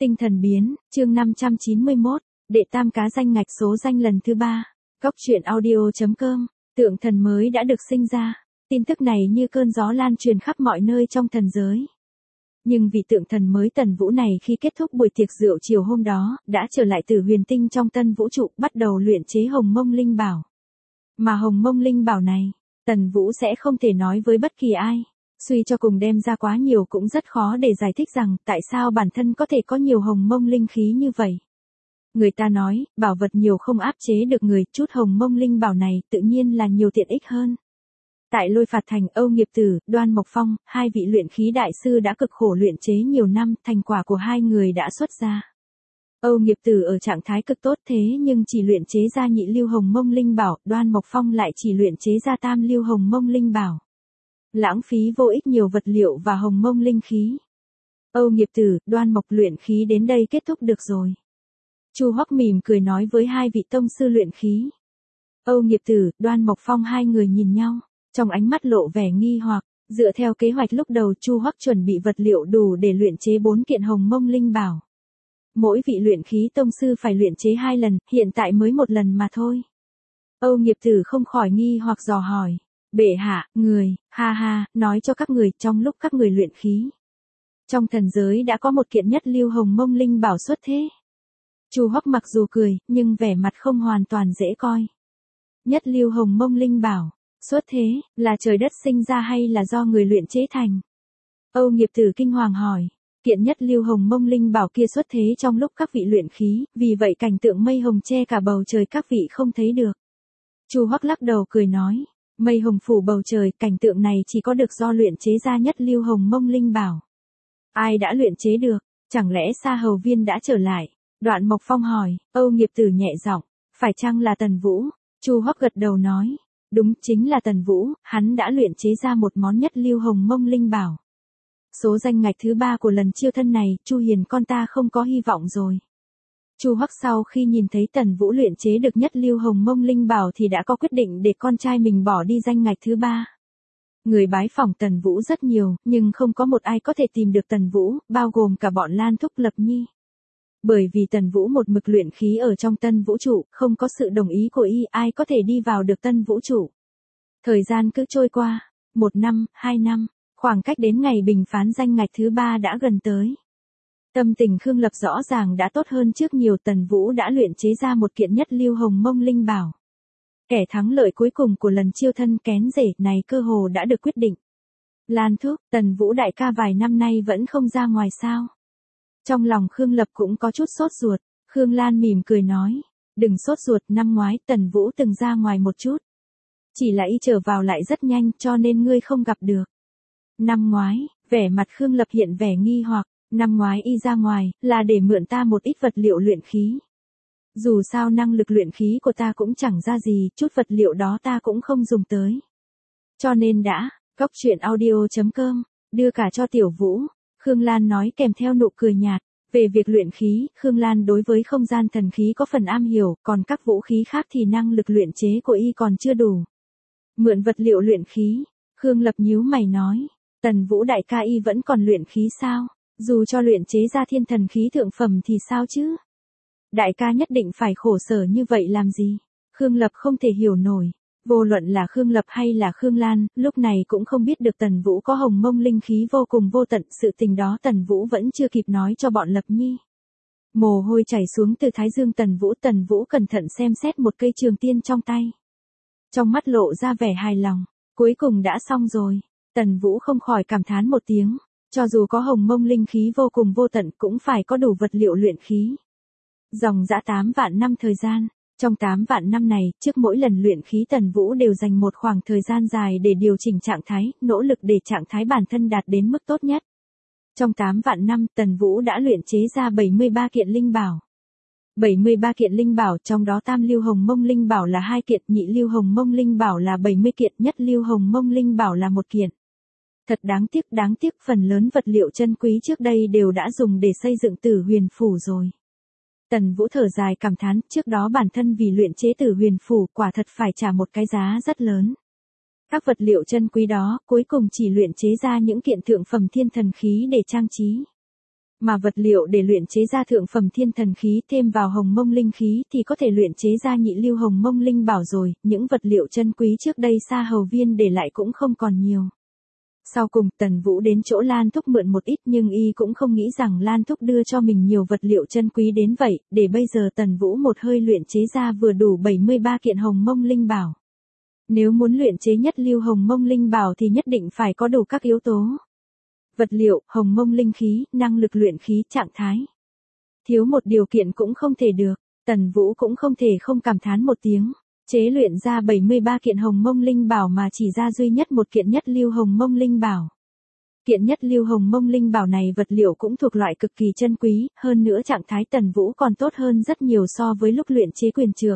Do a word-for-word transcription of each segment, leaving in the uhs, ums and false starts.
Tinh thần biến, chương năm trăm chín mươi mốt, đệ tam cá danh ngạch số danh lần thứ ba. Góc truyện audio.com, tượng thần mới đã được sinh ra. Tin tức này như cơn gió lan truyền khắp mọi nơi trong thần giới. Nhưng vị tượng thần mới Tần Vũ này khi kết thúc buổi tiệc rượu chiều hôm đó, đã trở lại từ huyền tinh trong tân vũ trụ, bắt đầu luyện chế hồng mông linh bảo. Mà hồng mông linh bảo này, Tần Vũ sẽ không thể nói với bất kỳ ai. Suy cho cùng đem ra quá nhiều cũng rất khó để giải thích rằng tại sao bản thân có thể có nhiều hồng mông linh khí như vậy. Người ta nói, bảo vật nhiều không áp chế được người, chút hồng mông linh bảo này tự nhiên là nhiều tiện ích hơn. Tại Lôi Phạt Thành, Âu Nghiệp Tử, Đoan Mộc Phong, hai vị luyện khí đại sư đã cực khổ luyện chế nhiều năm, thành quả của hai người đã xuất ra. Âu Nghiệp Tử ở trạng thái cực tốt thế nhưng chỉ luyện chế ra nhị lưu hồng mông linh bảo, Đoan Mộc Phong lại chỉ luyện chế ra tam lưu hồng mông linh bảo. Lãng phí vô ích nhiều vật liệu và hồng mông linh khí. Âu Nghiệp Tử, Đoan Mộc luyện khí đến đây kết thúc được rồi. Chu Hoắc mỉm cười nói với hai vị tông sư luyện khí. Âu Nghiệp Tử, Đoan Mộc Phong hai người nhìn nhau, trong ánh mắt lộ vẻ nghi hoặc. Dựa theo kế hoạch lúc đầu Chu Hoắc chuẩn bị vật liệu đủ để luyện chế bốn kiện hồng mông linh bảo. Mỗi vị luyện khí tông sư phải luyện chế hai lần, hiện tại mới một lần mà thôi. Âu Nghiệp Tử không khỏi nghi hoặc dò hỏi. Bệ hạ, người, ha ha, nói cho các người, trong lúc các người luyện khí, trong thần giới đã có một kiện nhất lưu hồng mông linh bảo xuất thế. Chu Hoắc mặc dù cười, nhưng vẻ mặt không hoàn toàn dễ coi. Nhất lưu hồng mông linh bảo, xuất thế, là trời đất sinh ra hay là do người luyện chế thành? Âu Nghiệp Tử kinh hoàng hỏi. Kiện nhất lưu hồng mông linh bảo kia xuất thế trong lúc các vị luyện khí, vì vậy cảnh tượng mây hồng che cả bầu trời các vị không thấy được. Chu Hoắc lắc đầu cười nói. Mây hồng phủ bầu trời, cảnh tượng này chỉ có được do luyện chế ra nhất lưu hồng mông linh bảo. Ai đã luyện chế được? Chẳng lẽ Sa Hầu Viên đã trở lại? Đoạn Mộc Phong hỏi. Âu Nghiệp Tử nhẹ giọng, phải chăng là Tần Vũ? Chu Hoắc gật đầu nói. Đúng, chính là Tần Vũ, hắn đã luyện chế ra một món nhất lưu hồng mông linh bảo. Số danh ngạch thứ ba của lần chiêu thân này, Chu Hiền con ta không có hy vọng rồi. Chu Hoắc sau khi nhìn thấy Tần Vũ luyện chế được nhất lưu hồng mông linh bảo thì đã có quyết định để con trai mình bỏ đi danh ngạch thứ ba. Người bái phỏng Tần Vũ rất nhiều, nhưng không có một ai có thể tìm được Tần Vũ, bao gồm cả bọn Lan Thúc Lập Nhi. Bởi vì Tần Vũ một mực luyện khí ở trong tân vũ trụ, không có sự đồng ý của y, ai có thể đi vào được tân vũ trụ. Thời gian cứ trôi qua, một năm, hai năm, khoảng cách đến ngày bình phán danh ngạch thứ ba đã gần tới. Tâm tình Khương Lập rõ ràng đã tốt hơn trước nhiều. Tần Vũ đã luyện chế ra một kiện nhất lưu hồng mông linh bảo. Kẻ thắng lợi cuối cùng của lần chiêu thân kén rể này cơ hồ đã được quyết định. Lan Thúc, Tần Vũ đại ca vài năm nay vẫn không ra ngoài sao? Trong lòng Khương Lập cũng có chút sốt ruột. Khương Lan mỉm cười nói. Đừng sốt ruột, năm ngoái Tần Vũ từng ra ngoài một chút. Chỉ là y trở vào lại rất nhanh cho nên ngươi không gặp được. Năm ngoái, vẻ mặt Khương Lập hiện vẻ nghi hoặc. Năm ngoái y ra ngoài, là để mượn ta một ít vật liệu luyện khí. Dù sao năng lực luyện khí của ta cũng chẳng ra gì, chút vật liệu đó ta cũng không dùng tới. Cho nên đã, góc truyện audio.com, đưa cả cho Tiểu Vũ. Khương Lan nói kèm theo nụ cười nhạt. Về việc luyện khí, Khương Lan đối với không gian thần khí có phần am hiểu, còn các vũ khí khác thì năng lực luyện chế của y còn chưa đủ. Mượn vật liệu luyện khí, Khương Lập nhíu mày nói. Tần Vũ đại ca y vẫn còn luyện khí sao? Dù cho luyện chế ra thiên thần khí thượng phẩm thì sao chứ? Đại ca nhất định phải khổ sở như vậy làm gì? Khương Lập không thể hiểu nổi. Vô luận là Khương Lập hay là Khương Lan, lúc này cũng không biết được Tần Vũ có hồng mông linh khí vô cùng vô tận. Sự tình đó Tần Vũ vẫn chưa kịp nói cho bọn Lập Nhi. Mồ hôi chảy xuống từ thái dương Tần Vũ. Tần Vũ cẩn thận xem xét một cây trường tiên trong tay. Trong mắt lộ ra vẻ hài lòng. Cuối cùng đã xong rồi. Tần Vũ không khỏi cảm thán một tiếng. Cho dù có hồng mông linh khí vô cùng vô tận cũng phải có đủ vật liệu luyện khí. Dòng dã tám vạn năm thời gian. Trong tám vạn năm này, trước mỗi lần luyện khí Tần Vũ đều dành một khoảng thời gian dài để điều chỉnh trạng thái, nỗ lực để trạng thái bản thân đạt đến mức tốt nhất. Trong tám vạn năm, Tần Vũ đã luyện chế ra bảy mươi ba kiện linh bảo. bảy mươi ba kiện linh bảo, trong đó tam lưu hồng mông linh bảo là hai kiện, nhị lưu hồng mông linh bảo là bảy mươi kiện, nhất lưu hồng mông linh bảo là một kiện. Thật đáng tiếc, đáng tiếc phần lớn vật liệu chân quý trước đây đều đã dùng để xây dựng Tử Huyền Phủ rồi. Tần Vũ thở dài cảm thán, trước đó bản thân vì luyện chế Tử Huyền Phủ quả thật phải trả một cái giá rất lớn. Các vật liệu chân quý đó, cuối cùng chỉ luyện chế ra những kiện thượng phẩm thiên thần khí để trang trí. Mà vật liệu để luyện chế ra thượng phẩm thiên thần khí thêm vào hồng mông linh khí thì có thể luyện chế ra nhị lưu hồng mông linh bảo rồi, những vật liệu chân quý trước đây Sa Hầu Viên để lại cũng không còn nhiều. Sau cùng Tần Vũ đến chỗ Lan Thúc mượn một ít nhưng y cũng không nghĩ rằng Lan Thúc đưa cho mình nhiều vật liệu chân quý đến vậy, để bây giờ Tần Vũ một hơi luyện chế ra vừa đủ bảy mươi ba kiện hồng mông linh bảo. Nếu muốn luyện chế nhất lưu hồng mông linh bảo thì nhất định phải có đủ các yếu tố. Vật liệu, hồng mông linh khí, năng lực luyện khí, trạng thái. Thiếu một điều kiện cũng không thể được, Tần Vũ cũng không thể không cảm thán một tiếng. Chế luyện ra bảy mươi ba kiện hồng mông linh bảo mà chỉ ra duy nhất một kiện nhất lưu hồng mông linh bảo. Kiện nhất lưu hồng mông linh bảo này vật liệu cũng thuộc loại cực kỳ chân quý, hơn nữa trạng thái Tần Vũ còn tốt hơn rất nhiều so với lúc luyện chế quyền trượng.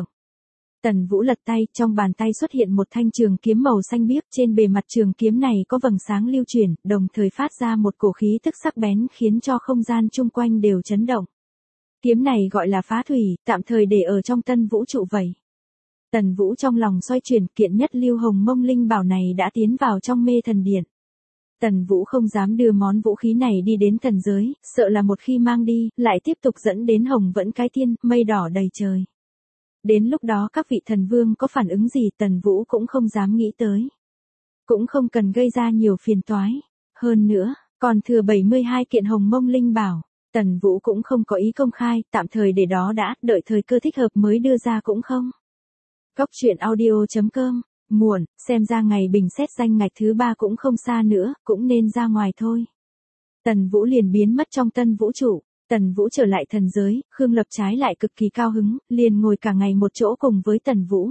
Tần Vũ lật tay, trong bàn tay xuất hiện một thanh trường kiếm màu xanh biếc, trên bề mặt trường kiếm này có vầng sáng lưu chuyển, đồng thời phát ra một cổ khí tức sắc bén khiến cho không gian chung quanh đều chấn động. Kiếm này gọi là phá thủy, tạm thời để ở trong Tân Vũ trụ vậy. Tần Vũ trong lòng xoay chuyển, kiện nhất lưu hồng mông linh bảo này đã tiến vào trong mê thần điện. Tần Vũ không dám đưa món vũ khí này đi đến thần giới, sợ là một khi mang đi, lại tiếp tục dẫn đến hồng vẫn cái thiên, mây đỏ đầy trời. Đến lúc đó các vị thần vương có phản ứng gì Tần Vũ cũng không dám nghĩ tới. Cũng không cần gây ra nhiều phiền toái. Hơn nữa, còn thừa bảy mươi hai kiện hồng mông linh bảo, Tần Vũ cũng không có ý công khai, tạm thời để đó đã, đợi thời cơ thích hợp mới đưa ra cũng không. Góc truyện audio chấm com, muộn, xem ra ngày bình xét danh ngạch thứ ba cũng không xa nữa, cũng nên ra ngoài thôi. Tần Vũ liền biến mất trong Tân Vũ trụ. Tần Vũ trở lại thần giới, Khương Lập trái lại cực kỳ cao hứng, liền ngồi cả ngày một chỗ cùng với Tần Vũ.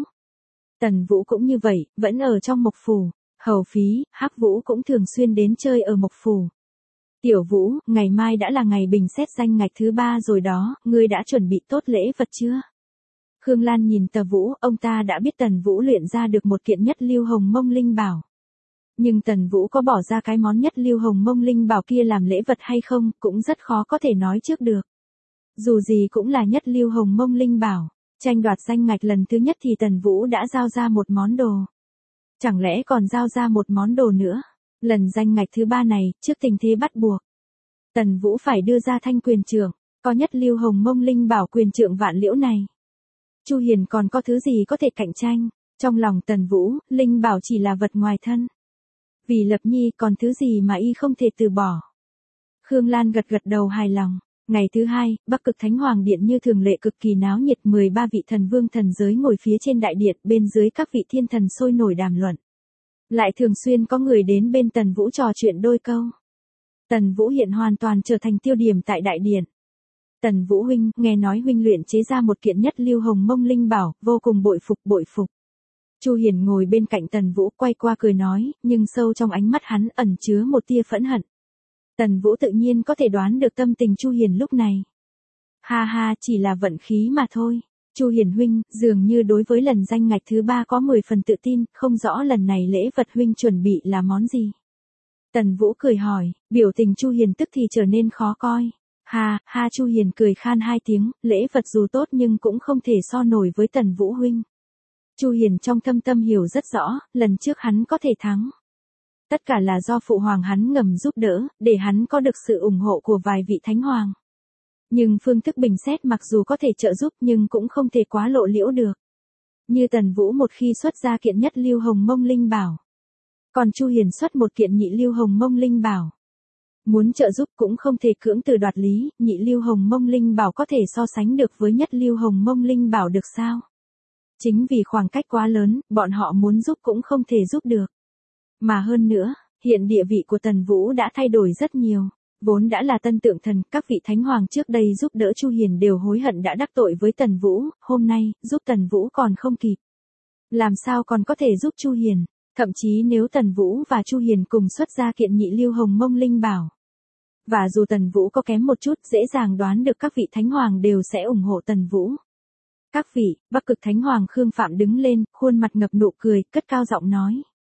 Tần Vũ cũng như vậy, vẫn ở trong Mộc Phủ, Hầu Phí, Hắc Vũ cũng thường xuyên đến chơi ở Mộc Phủ. Tiểu Vũ, ngày mai đã là ngày bình xét danh ngạch thứ ba rồi đó, ngươi đã chuẩn bị tốt lễ vật chưa? Khương Lan nhìn Tần Vũ, ông ta đã biết Tần Vũ luyện ra được một kiện nhất lưu hồng mông linh bảo. Nhưng Tần Vũ có bỏ ra cái món nhất lưu hồng mông linh bảo kia làm lễ vật hay không, cũng rất khó có thể nói trước được. Dù gì cũng là nhất lưu hồng mông linh bảo, tranh đoạt danh ngạch lần thứ nhất thì Tần Vũ đã giao ra một món đồ. Chẳng lẽ còn giao ra một món đồ nữa? Lần danh ngạch thứ ba này, trước tình thế bắt buộc, Tần Vũ phải đưa ra thanh quyền trượng, có nhất lưu hồng mông linh bảo quyền trượng vạn liễu này. Chu Hiền còn có thứ gì có thể cạnh tranh? Trong lòng Tần Vũ, linh bảo chỉ là vật ngoài thân. Vì Lập Nhi còn thứ gì mà y không thể từ bỏ. Khương Lan gật gật đầu hài lòng. Ngày thứ hai, Bắc Cực Thánh Hoàng Điện như thường lệ cực kỳ náo nhiệt, mười ba vị thần vương thần giới ngồi phía trên đại điện, bên dưới các vị thiên thần sôi nổi đàm luận. Lại thường xuyên có người đến bên Tần Vũ trò chuyện đôi câu. Tần Vũ hiện hoàn toàn trở thành tiêu điểm tại đại điện. Tần Vũ huynh, nghe nói huynh luyện chế ra một kiện nhất lưu hồng mông linh bảo, vô cùng bội phục bội phục. Chu Hiền ngồi bên cạnh Tần Vũ quay qua cười nói, nhưng sâu trong ánh mắt hắn ẩn chứa một tia phẫn hận. Tần Vũ tự nhiên có thể đoán được tâm tình Chu Hiền lúc này. Ha ha, chỉ là vận khí mà thôi. Chu Hiền huynh, dường như đối với lần danh ngạch thứ ba có mười phần tự tin, không rõ lần này lễ vật huynh chuẩn bị là món gì. Tần Vũ cười hỏi, biểu tình Chu Hiền tức thì trở nên khó coi. Ha, ha Chu Hiền cười khan hai tiếng, lễ vật dù tốt nhưng cũng không thể so nổi với Tần Vũ huynh. Chu Hiền trong thâm tâm hiểu rất rõ, lần trước hắn có thể thắng. Tất cả là do phụ hoàng hắn ngầm giúp đỡ, để hắn có được sự ủng hộ của vài vị thánh hoàng. Nhưng phương thức bình xét mặc dù có thể trợ giúp nhưng cũng không thể quá lộ liễu được. Như Tần Vũ một khi xuất ra kiện nhất lưu hồng mông linh bảo. Còn Chu Hiền xuất một kiện nhị lưu hồng mông linh bảo. Muốn trợ giúp cũng không thể cưỡng từ đoạt lý, nhị lưu hồng mông linh bảo có thể so sánh được với nhất lưu hồng mông linh bảo được sao? Chính vì khoảng cách quá lớn, bọn họ muốn giúp cũng không thể giúp được. Mà hơn nữa, hiện địa vị của Tần Vũ đã thay đổi rất nhiều. Vốn đã là tân tượng thần, các vị thánh hoàng trước đây giúp đỡ Chu Hiền đều hối hận đã đắc tội với Tần Vũ, hôm nay, giúp Tần Vũ còn không kịp. Làm sao còn có thể giúp Chu Hiền, thậm chí nếu Tần Vũ và Chu Hiền cùng xuất ra kiện nhị lưu hồng mông linh bảo. Và dù Tần Vũ có kém một chút, dễ dàng đoán được các vị thánh hoàng đều sẽ ủng hộ Tần Vũ. Các vị, Bắc Cực Thánh Hoàng Khương Phạm đứng lên, khuôn mặt ngập nụ cười, cất cao giọng nói.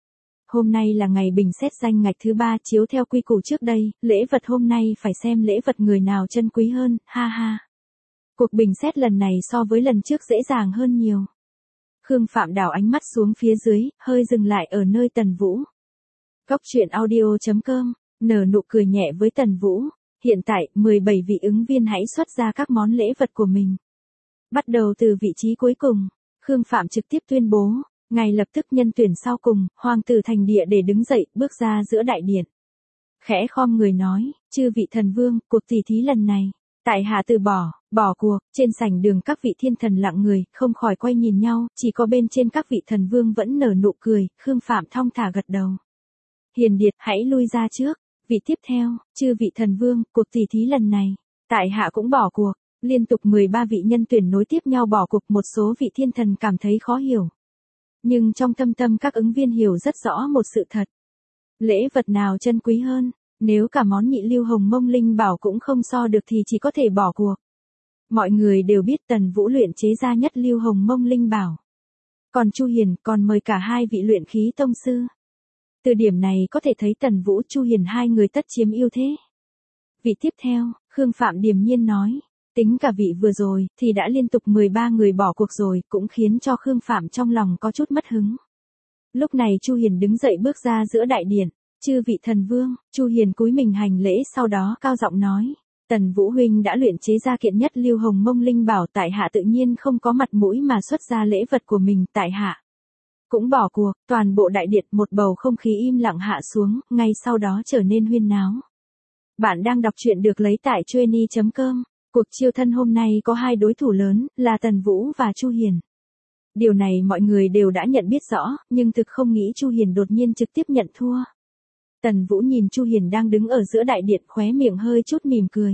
Hôm nay là ngày bình xét danh ngạch thứ ba, chiếu theo quy củ trước đây, lễ vật hôm nay phải xem lễ vật người nào chân quý hơn, ha ha. Cuộc bình xét lần này so với lần trước dễ dàng hơn nhiều. Khương Phạm đảo ánh mắt xuống phía dưới, hơi dừng lại ở nơi Tần Vũ. Góc truyện audio chấm com, nở nụ cười nhẹ với Tần Vũ. Hiện tại, mười bảy vị ứng viên hãy xuất ra các món lễ vật của mình. Bắt đầu từ vị trí cuối cùng, Khương Phạm trực tiếp tuyên bố, ngay lập tức nhân tuyển sau cùng, hoàng tử Thành Địa để đứng dậy, bước ra giữa đại điện. Khẽ khom người nói, chư vị thần vương, cuộc tỷ thí lần này, tại hạ từ bỏ, bỏ cuộc. Trên sảnh đường các vị thiên thần lặng người, không khỏi quay nhìn nhau, chỉ có bên trên các vị thần vương vẫn nở nụ cười, Khương Phạm thong thả gật đầu. Hiền Điệt, hãy lui ra trước. Vị tiếp theo, chư vị thần vương, cuộc tỷ thí lần này, tại hạ cũng bỏ cuộc. Liên tục mười ba vị nhân tuyển nối tiếp nhau bỏ cuộc, một số vị thiên thần cảm thấy khó hiểu. Nhưng trong thâm tâm các ứng viên hiểu rất rõ một sự thật. Lễ vật nào chân quý hơn, nếu cả món nhị lưu hồng mông linh bảo cũng không so được thì chỉ có thể bỏ cuộc. Mọi người đều biết Tần Vũ luyện chế ra nhất lưu hồng mông linh bảo. Còn Chu Hiền còn mời cả hai vị luyện khí tông sư. Từ điểm này có thể thấy Tần Vũ Chu Hiền hai người tất chiếm ưu thế. Vị tiếp theo, Khương Phạm điềm nhiên nói, tính cả vị vừa rồi thì đã liên tục mười ba người bỏ cuộc rồi, cũng khiến cho Khương Phạm trong lòng có chút mất hứng. Lúc này Chu Hiền đứng dậy bước ra giữa đại điện, chư vị thần vương. Chu Hiền cúi mình hành lễ, sau đó cao giọng nói, Tần Vũ huynh đã luyện chế ra kiện nhất lưu hồng mông linh bảo, tại hạ tự nhiên không có mặt mũi mà xuất ra lễ vật của mình, tại hạ cũng bỏ cuộc. Toàn bộ đại điện một bầu không khí im lặng hạ xuống, ngay sau đó trở nên huyên náo. Bạn đang đọc truyện được lấy tại chueny chấm com. Cuộc chiêu thân hôm nay có hai đối thủ lớn, là Tần Vũ và Chu Hiền. Điều này mọi người đều đã nhận biết rõ, nhưng thực không nghĩ Chu Hiền đột nhiên trực tiếp nhận thua. Tần Vũ nhìn Chu Hiền đang đứng ở giữa đại điện, khóe miệng hơi chút mỉm cười.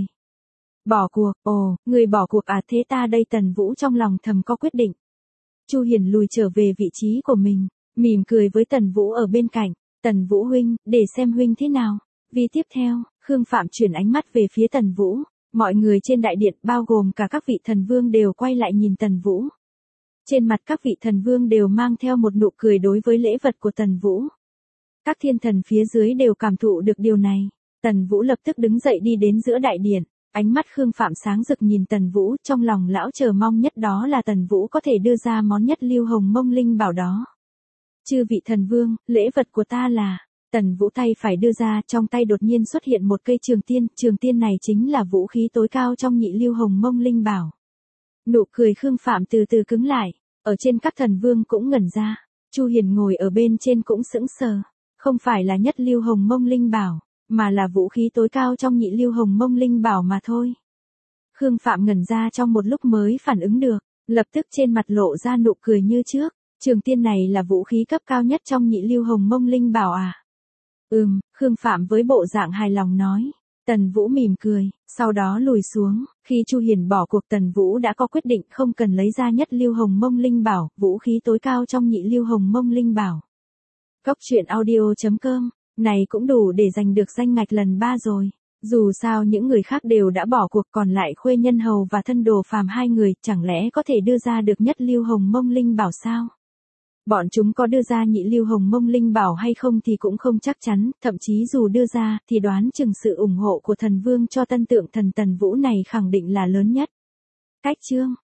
Bỏ cuộc, ồ, người bỏ cuộc à, thế ta đây. Tần Vũ trong lòng thầm có quyết định. Chu Hiền lùi trở về vị trí của mình, mỉm cười với Tần Vũ ở bên cạnh. Tần Vũ huynh, để xem huynh thế nào. Vì tiếp theo, Khương Phạm chuyển ánh mắt về phía Tần Vũ. Mọi người trên đại điện, bao gồm cả các vị thần vương, đều quay lại nhìn Tần Vũ. Trên mặt các vị thần vương đều mang theo một nụ cười đối với lễ vật của Tần Vũ. Các thiên thần phía dưới đều cảm thụ được điều này. Tần Vũ lập tức đứng dậy đi đến giữa đại điện. Ánh mắt Khương Phạm sáng rực nhìn Tần Vũ, trong lòng lão chờ mong nhất đó là Tần Vũ có thể đưa ra món nhất lưu hồng mông linh bảo đó. Chư vị thần vương, lễ vật của ta là... Tần Vũ tay phải đưa ra, trong tay đột nhiên xuất hiện một cây trường tiên, trường tiên này chính là vũ khí tối cao trong nhị lưu hồng mông linh bảo. Nụ cười Khương Phạm từ từ cứng lại, ở trên các thần vương cũng ngẩn ra. Chu Hiền ngồi ở bên trên cũng sững sờ, không phải là nhất lưu hồng mông linh bảo, mà là vũ khí tối cao trong nhị lưu hồng mông linh bảo mà thôi. Khương Phạm ngẩn ra trong một lúc mới phản ứng được, lập tức trên mặt lộ ra nụ cười như trước. Trường tiên này là vũ khí cấp cao nhất trong nhị lưu hồng mông linh bảo à? Ừm, Khương Phạm với bộ dạng hài lòng nói. Tần Vũ mỉm cười, sau đó lùi xuống. Khi Chu Hiền bỏ cuộc, Tần Vũ đã có quyết định không cần lấy ra nhất lưu hồng mông linh bảo, vũ khí tối cao trong nhị lưu hồng mông linh bảo. Góc truyện audio chấm com, này cũng đủ để giành được danh ngạch lần ba rồi. Dù sao những người khác đều đã bỏ cuộc, còn lại Khuê Nhân Hầu và Thân Đồ Phàm hai người, chẳng lẽ có thể đưa ra được nhất lưu hồng mông linh bảo sao? Bọn chúng có đưa ra nhị lưu hồng mông linh bảo hay không thì cũng không chắc chắn, thậm chí dù đưa ra, thì đoán chừng sự ủng hộ của thần vương cho tân tượng thần Tần Vũ này khẳng định là lớn nhất. Cách chương